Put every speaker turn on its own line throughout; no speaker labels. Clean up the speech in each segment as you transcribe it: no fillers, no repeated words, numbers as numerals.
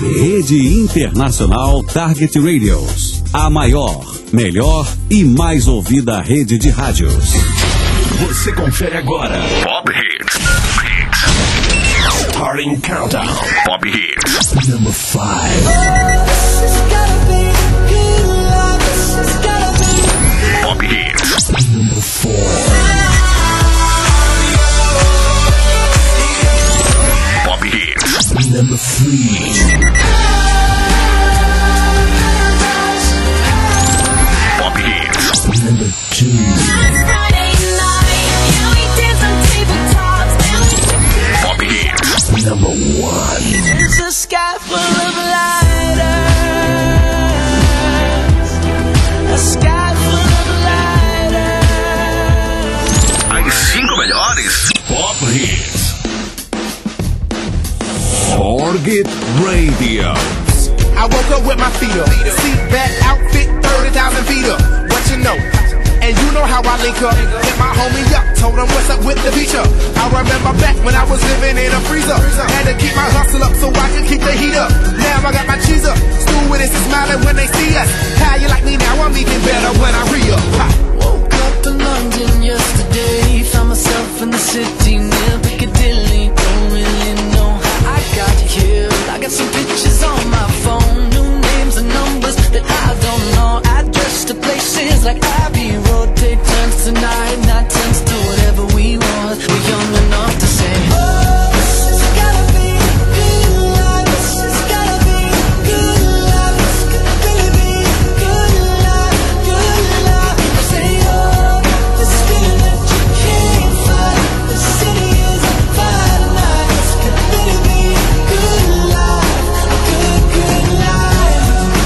Rede Internacional Target Radios. A maior, melhor e mais ouvida rede de rádios.
Você confere agora Pop Hits. Starting Countdown. Pop Hits. Number 5. Pop Hits. Number 4. Pop Hits. Number 3. Pop Hits. Number 2. Pop Hits. Number 1.
It's a sky full of lighters. A sky full of lighters.
As 5 melhores Pop Hits. Target Radio.
I woke up with my feet up. Seat back, outfit, 30,000 feet up. What you know? And you know how I link up. Hit my homie up, told him what's up with the feature. I remember back when I was living in a freezer. Had to keep my hustle up so I could keep the heat up. Now I got my cheese up. Stewardess is smiling when they see us. How you like me now? I'm eating better when I re-up.
Woke up in London yesterday. Found myself in the city near Piccadilly. Don't really know how I got here. I got some pictures on my phone. New names and numbers that I don't know. Address to places like Abbey Road. Take turns tonight, not turns to whatever we want. We're young enough to say, oh, this has gotta be good love. This has gotta be good love. This could really be good love, good love. I say, oh, this feeling that you can't fight. The city is on fire tonight. This could really be good love, good, good life.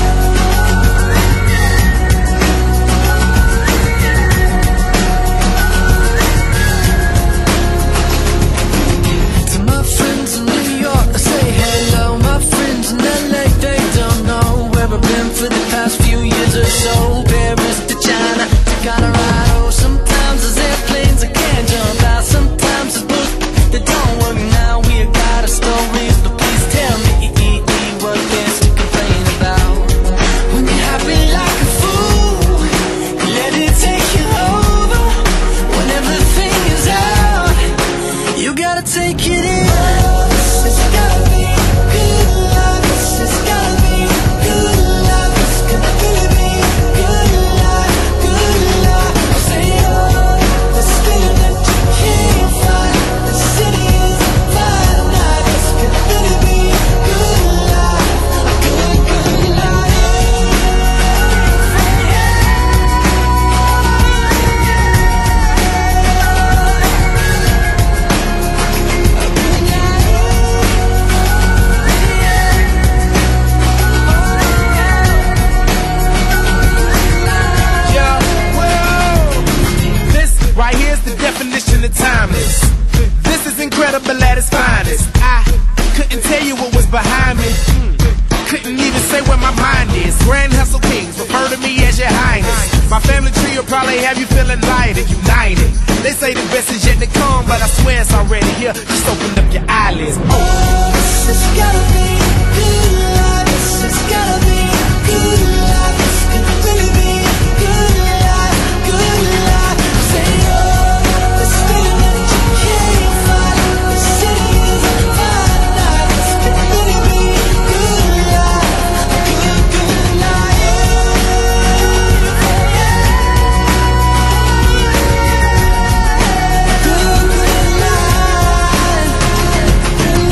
To my friends in New York, I say hello. My friends in LA, they don't know where I've been for the past few years or so. Paris to China to Colorado. Sometimes there's airplanes I can't jump out. Sometimes there's books that don't work now. We got a story, but please tell me what there's to complain about. When you're happy like a fool, let it take you over. When everything is out, you gotta take it in. This has gotta be good love. This has gotta be good love. This could really be good love, good love. I say, oh, this feeling that you can't fight. The city is on fire tonight. This could really be good love, good, good life.
Yeah, well, this right here's the definition of timeless. This is incredible at its finest. I couldn't tell you what was behind me. Couldn't even say where my mind is. Grand Hustle Kings refer to me as your highness. My family tree will probably have you feeling light and united. They say the best is yet to come, but I swear it's already here. Just open up your eyelids.
Oh, this has gotta be good love. This has gotta be good love. This could really be good love, good love. Say, oh, this feeling that you can't fight. The city is on fire tonight. This could really be good love, good, good life. Good, good life. Good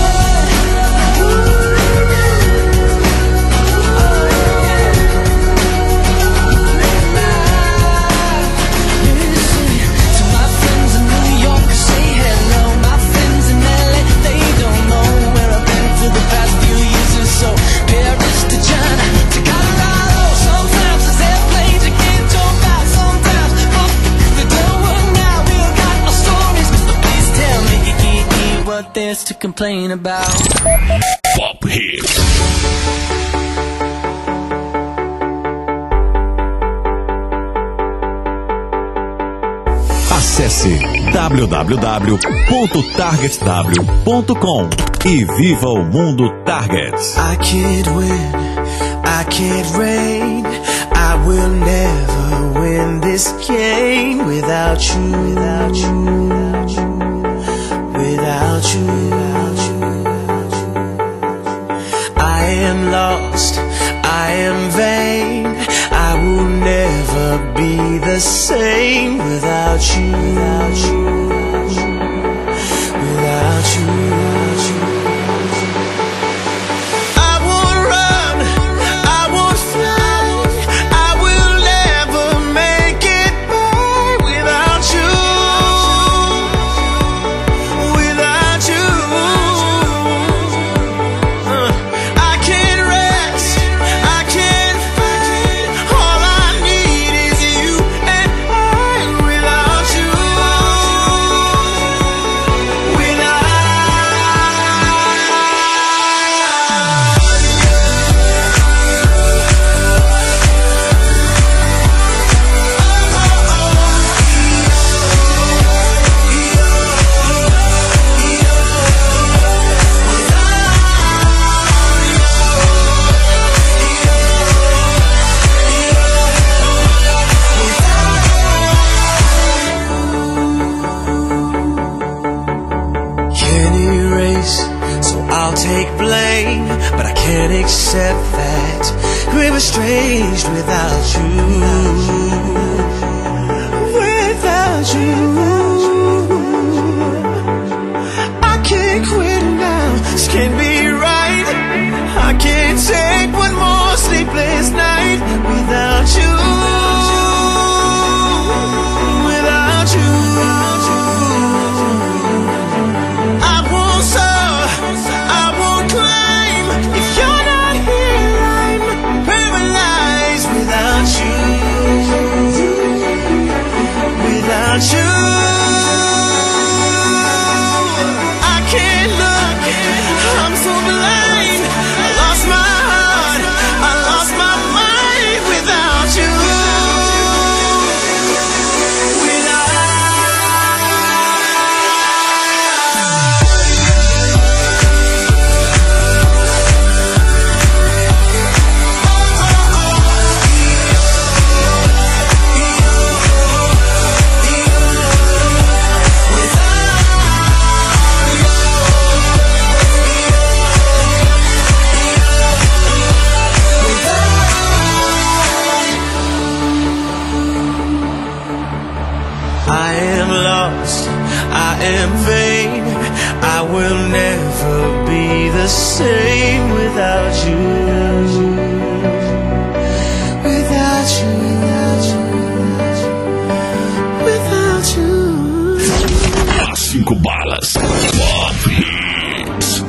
to my friends in New York, say hello. My friends in LA, they don't know where I've been for the past few years or so. Paris to China to Colorado. Sometimes there's airplanes you can't jump out. Sometimes they don't work now. We've got our stories, but please tell me what there's to complain about.
Pop Hits.
A Acesse www.targetw.com e viva o mundo Target.
I can't win, I can't reign, I will never win this game without you, without you, without you, without you. I am lost, I am vain, I will never be the same without you, without you, without you, without you. Accept that we're estranged without you, without you. I can't quit now, this can't be right. I can't take one more sleepless night without you, without you. I won't soar, I won't climb if you're not here. I'm paralyzed without you, without you. I can't look, I'm so blind. I lost my heart, I lost my mind without you, I am lost, I am vain, I will never be the same without you, without you, without you, without you.
5 balas. Pop Hits.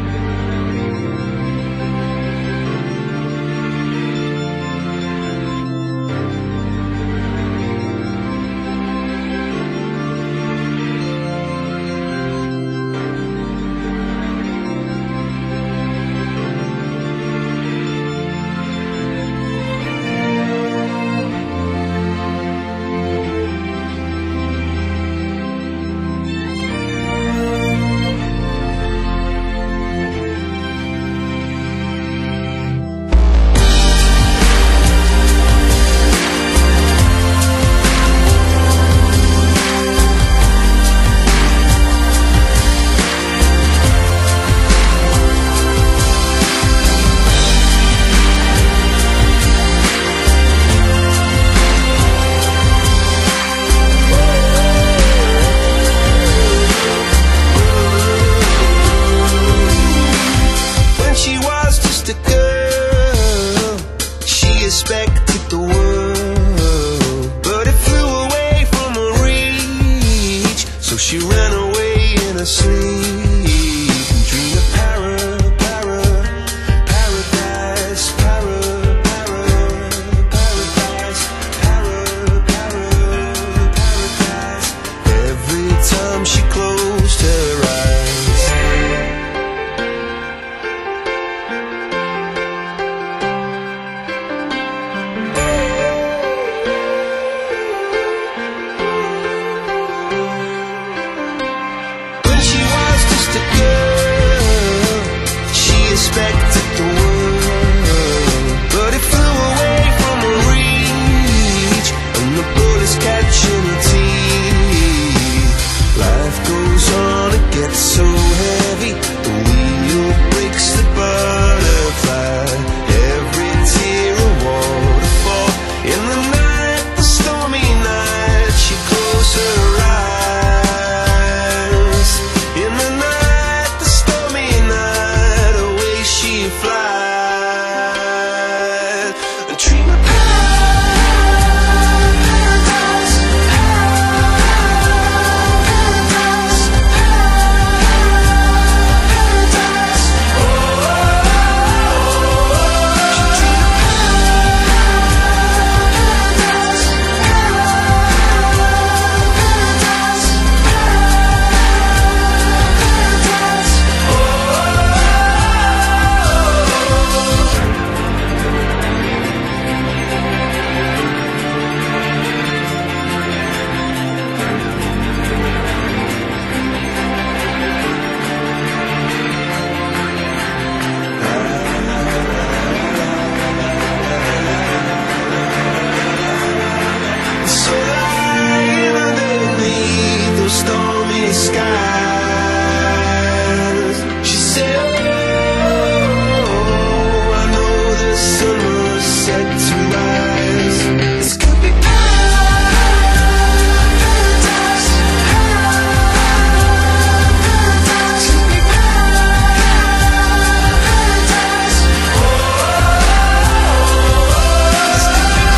expected the world, but it flew away from her reach. So she ran away in her sleep and dreamed of paradise, paradise. Every time she closed her eyes, so heavy, the wheel breaks the butterfly. Every tear a waterfall. In the night, the stormy night, she closed her eyes. In the night, the stormy night, away she flies. A dream of stormy skies. She said, oh, I know the sun was set to rise. This could be paradise. Could be paradise. Oh, this could be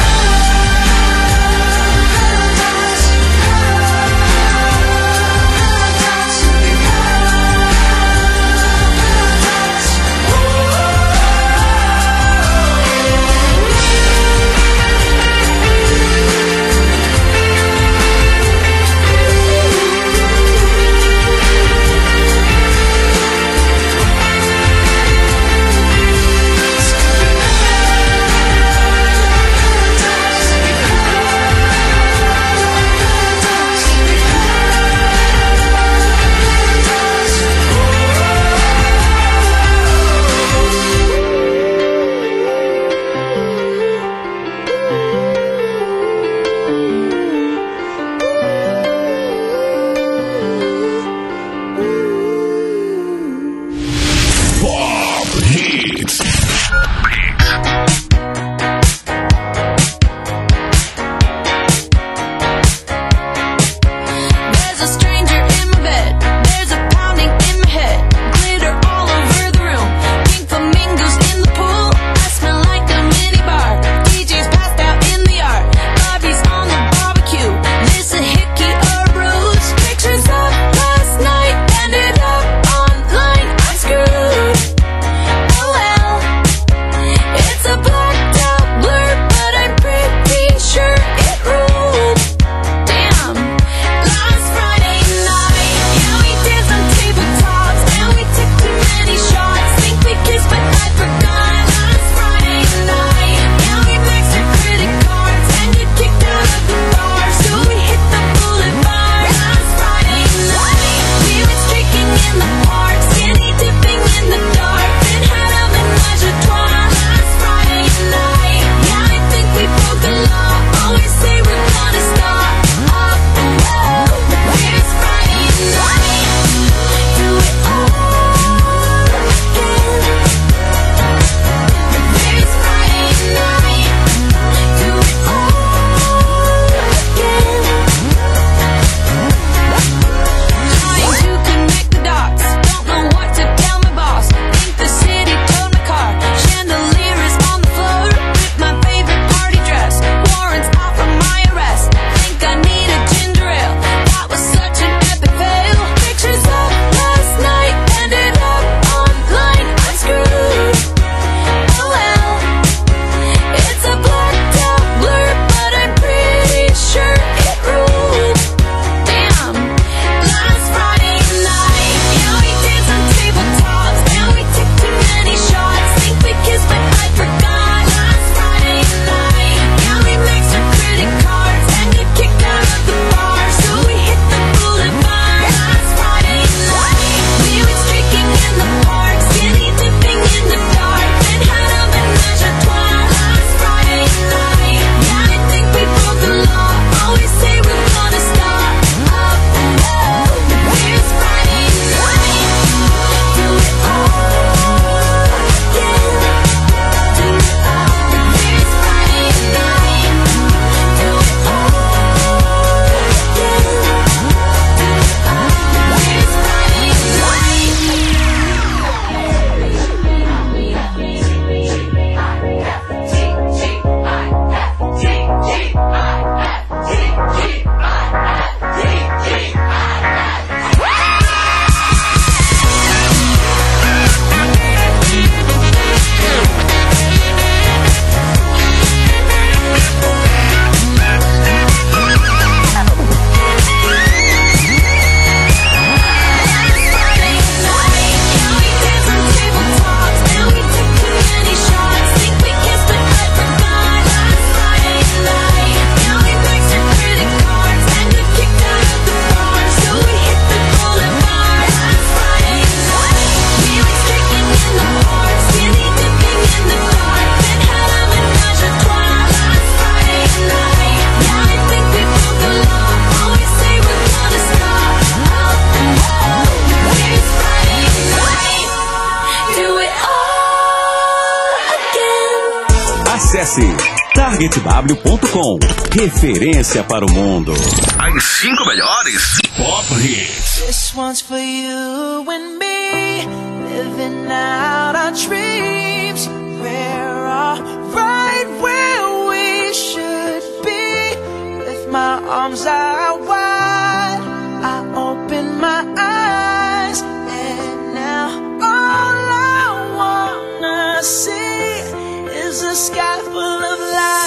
Acesse targetw.com. Referência para o mundo.
As 5 melhores Pop Hits.
This one's for you and me, living out our dreams. We're all right where we should be. With my arms out wide, I open my eyes, and now all I wanna see is a sky full of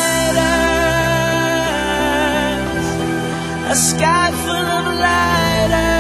lighters, a sky full of lighters.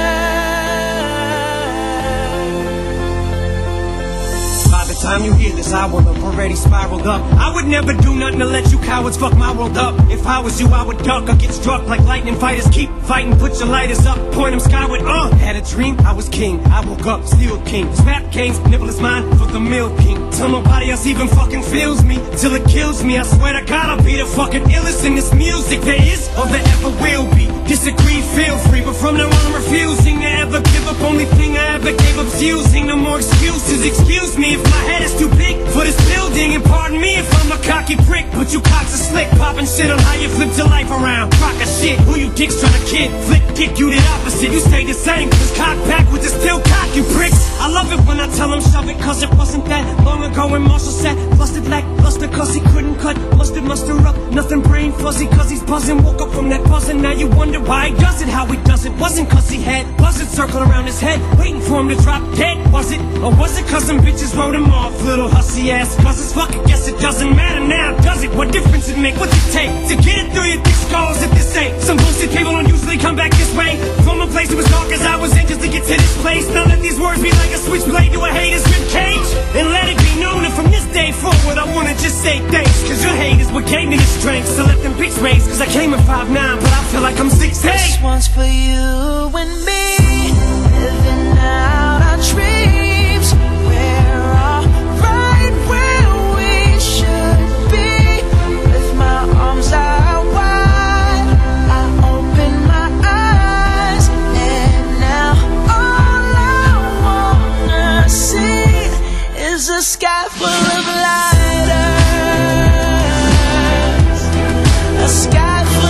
By the time you hear this, I will have already spiraled up. I would never do nothing to let you cowards fuck my world up. If I was you, I would duck or get struck like lightning fighters. Keep fighting, put your lighters up, point them skyward. Had a dream, I was king. I woke up, still king. This rap game's nibble is mine for the milk king. Till nobody else even fucking feels me, till it kills me. I swear to God, I'll be the fucking illest in this music there is or there ever will be. Disagree, feel free, but from now on I'm refusing to ever give up. Only thing I ever gave up's using. No more excuses, excuse me if my head is too big for this building. And pardon me if I'm a cocky prick, but you cocks are slick, popping shit on how you flipped your life around. Crock of shit, who you dicks trying to kid? Flick, kick you the opposite, you stay the same. Cause cock backwards is still cock, you pricks. I love it when I tell them shove it, cause it wasn't that long ago when Marshall said busted black, busted cause he couldn't cut, muster up, nothing brain fuzzy cause he's buzzing. Woke up from that buzzing, now you wonder why he does it, how he does it. Wasn't cause he had buzzards circling around his head, waiting for him to drop dead, was it? Or was it cause some bitches wrote him off, little hussy ass buzzers? Fuck it, guess it doesn't matter now, does it? What difference it make? What's it take to get it through your thick skulls if this ain't some bullshit? People don't usually come back this way from a place that was dark as I was in just to get to this place. Now let these words be like a switchblade to a hater's rib cage, and let it be known that from this day forward I wanna just say thanks, cause your hate is what gave me the strength. So let them bitch raise, cause I came in 5'9", but I feel like I'm 6'8".
This one's for you and me, living out our dreams. We're all right where we should be. With my arms out wide, I open my eyes, and now all I wanna see is a sky full of lighters, a sky full of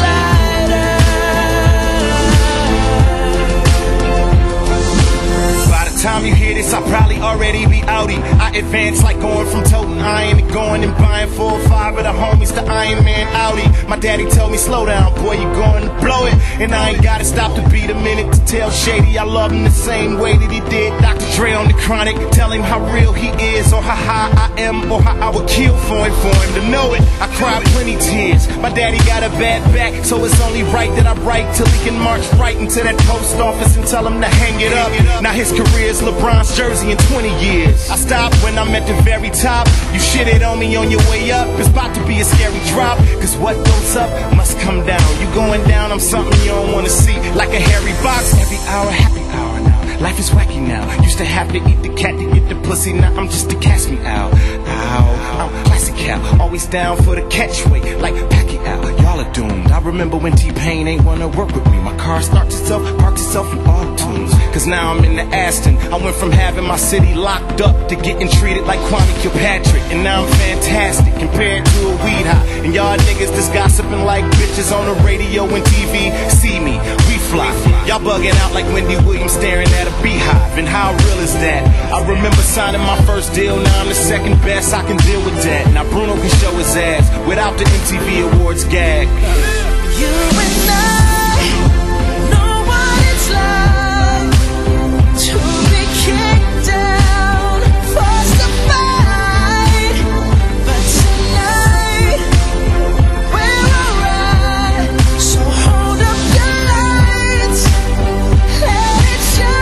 Time you hear this, I'll probably already be outie. I advance like going from toting iron to going and buying 4 or 5 of the homies to Iron Man Audi. My daddy told me, slow down, boy, you going to blow it. And I ain't gotta stop to beat a minute to tell Shady I love him the same way that he did Dr. Dre on the Chronic. Tell him how real he is, or how high I am, or how I would kill for him to know it. I cried plenty tears. My daddy got a bad back, so it's only right that I write till he can march right into that post office and tell him to hang it up. Now his career is LeBron's jersey in 20 years. I stopped when I'm at the very top. You shitted on me on your way up. It's about to be a scary drop, cause what goes up must come down. You going down, I'm something you don't wanna see. Like a hairy box, every hour, happy hour now. Life is wacky now. Used to have to eat the cat to get the pussy. Now I'm just to catch me out. Ow, I'm classic Cal. Always down for the catchweight, like Pacquiao. Y'all are doomed. I remember when T-Pain ain't wanna work with me. My car starts itself, parks itself in auto tunes. Cause now I'm in the Aston. I went from having my city locked up to getting treated like Kwame Kilpatrick. And now I'm fantastic compared to a weed high. And y'all niggas just gossiping like bitches on the radio and TV. See me, we fly. Y'all bugging out like Wendy Williams staring at a beehive. And how real is that? I remember signing my first deal. Now I'm the second best, I can deal with that. Now Bruno can show his ass without the MTV Awards gag.
You and I know what it's like to be kicked down, forced to fight. But tonight we're alright. So hold up your lights, let it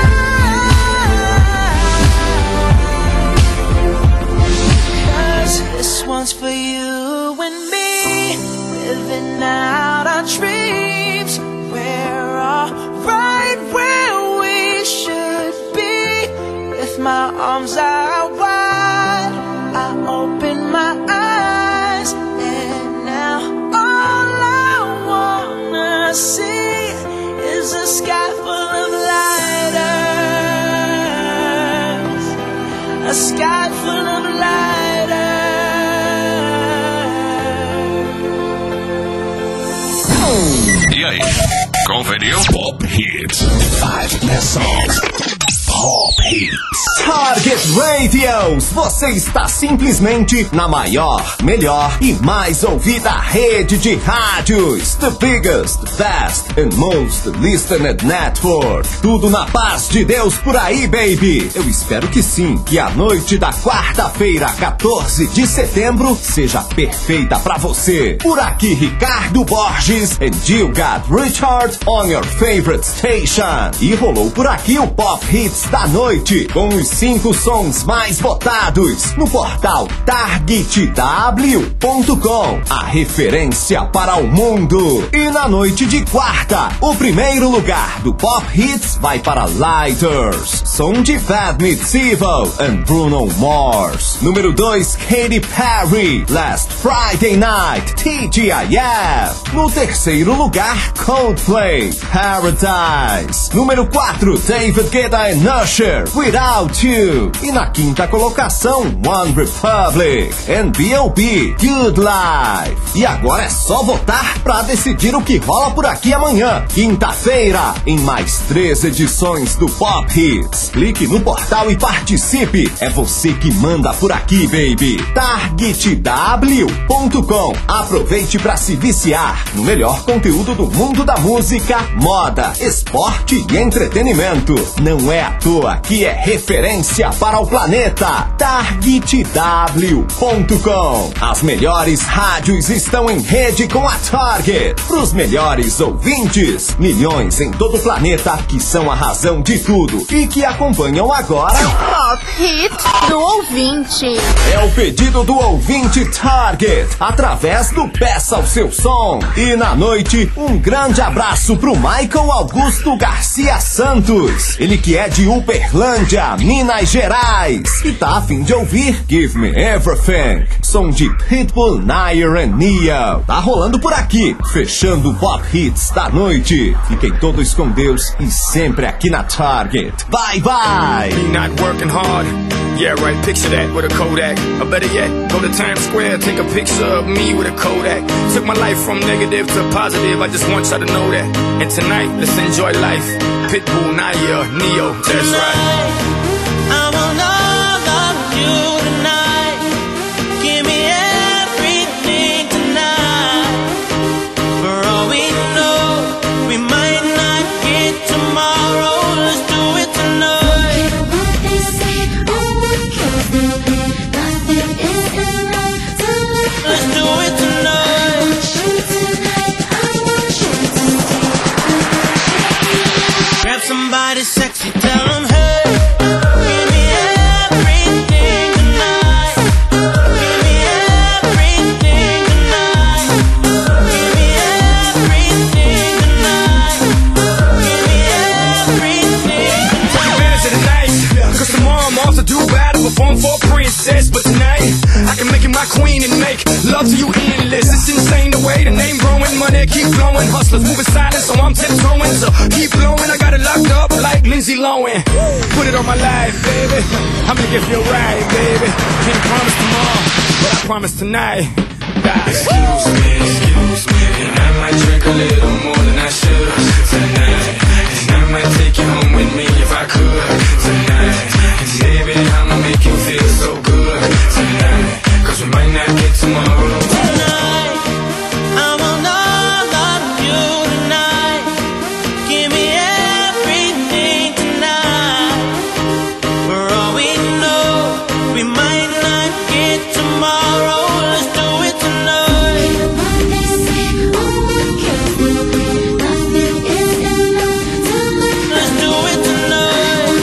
shine. Cause this one's for you and me, living out our dreams. We're all right where we should be. With my arms out wide, I open my eyes, and now all I wanna see is a sky full of lighters, a sky full of lighters.
That's all. Pop Hits.
Target Radios, você está simplesmente na maior, melhor e mais ouvida rede de rádios. The biggest, best and most listened network. Tudo na paz de Deus por aí, baby. Eu espero que sim, que a noite da quarta-feira, 14 de setembro, seja perfeita pra você. Por aqui, Ricardo Borges and you got Richard on your favorite station. E rolou por aqui o Pop Hits da noite, com os 5 sons mais votados no portal targetw.com, a referência para o mundo. E na noite de quarta, o primeiro lugar do Pop Hits vai para Lighters, som de Fat Meets Evil and Bruno Mars. Número 2, Katy Perry, Last Friday Night, TGIF. No terceiro lugar, Coldplay, Paradise. Número 4, David Guetta and Usher, Without You. E na quinta colocação, One Republic and B.O.B, Good Life. E agora é só votar pra decidir o que rola por aqui amanhã, quinta-feira, em mais 3 edições do Pop Hits. Clique no portal e participe. É você que manda por aqui, baby. targetw.com. Aproveite pra se viciar no melhor conteúdo do mundo da música, moda, esporte e entretenimento. Não é à toa que é referência para o planeta. targetw.com. As melhores rádios estão em rede com a Target. Pros melhores ouvintes, milhões em todo o planeta que são a razão de tudo e que acompanham agora
Pop Hits do ouvinte.
É o pedido do ouvinte Target através do Peça o Seu Som. E na noite, um grande abraço pro Michael Augusto Garcia Santos, ele que é de Uberlândia, Minas Gerais, e tá a fim de ouvir Give Me Everything, som de Pitbull, Nair and Neo. Tá rolando por aqui, fechando o Pop Hits da noite. Fiquem todos com Deus e sempre aqui na Target. Bye bye.
Me not working hard. Yeah, right, picture that with a Kodak. Or better yet, go to Times Square, take a picture of me with a Kodak. Took my life from negative to positive, I just want y'all to know that. And tonight, let's enjoy life. Pitbull, Nair, Neo, that's right.
I want all of you tonight. Give me everything tonight. For all we know, we might not get tomorrow. Let's do it tonight. Let's do it tonight. Grab somebody sexy, tell them hey. Give me everything tonight. Give me everything tonight. Give me everything tonight. Give me everything
Take advantage of the night, cause tomorrow I'm off to do battle, perform for a princess. But tonight, I can make you my queen and make love to you endless. It's insane the way the name growing, money keep flowing. Hustlers moving silent, so I'm tiptoeing. So keep blowing, I got it locked up like Lindsay Lohan. Put it on my life, baby, I'ma make it feel right, baby. Can't promise tomorrow, but I promise tonight. Excuse me, and I might drink a little more than I should tonight. And I might take you home with me if I could tonight. And baby, I'ma make you feel so good tonight. Cause we might not get tomorrow.
tonight. I want all of you tonight. Give me everything tonight. For all we know, we might not get tomorrow. Let's do it tonight. Let's do it tonight.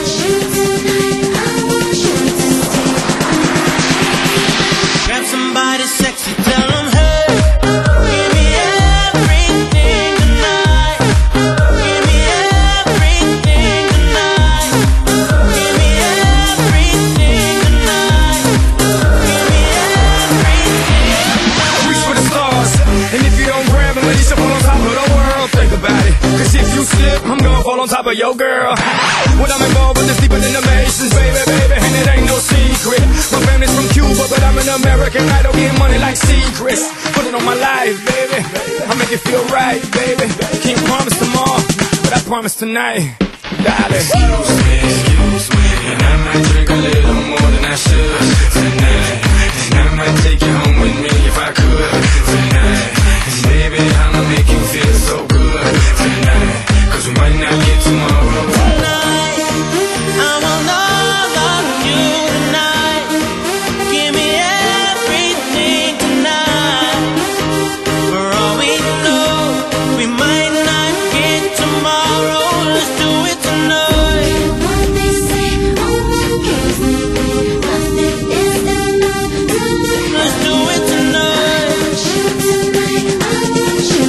Grab somebody sexy, tell them hey. Give me everything tonight. Give me everything tonight. Give me everything tonight. Give me everything.
Reach for the stars, and if you don't grab them, let yourself fall on top of the world. Think about it, cause if you slip, I'm gonna fall on top of your girl. What I'm involved with is deeper than the Masons, baby, and it ain't no secret. My family's from Cuba, but I'm an American. I don't get money like secrets. Put it on my life, baby, I'll make it feel right, baby. Can't promise tomorrow, but I promise tonight. darling.
Excuse me, and I might drink a little more than I should tonight. And I might take you home with me if I could tonight. And baby, I'ma make you feel so good tonight. 'Cause we might not get tomorrow.
Tonight, I want all of you tonight. Give me everything tonight. For all we know, we might not get tomorrow. Let's do it tonight.
What they say, oh my goodness, nothing is enough.
Let's do it tonight.
I want you.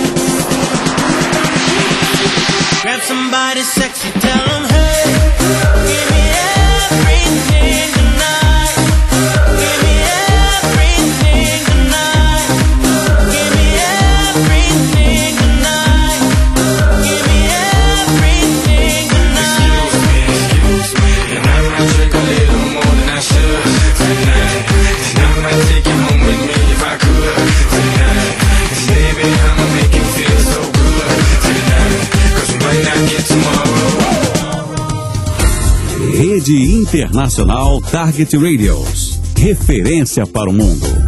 Grab somebody sexy, tell them hey. Give me everything tonight. Give me everything tonight. Give me everything tonight. Give me everything tonight.
Excuse me, and I might drink a little more than I should tonight. And I might take you home with me if I could tonight. And baby, I'ma make you feel so good tonight. 'Cause we might not get tomorrow.
Rede Internacional Target Radios. Referência para o mundo.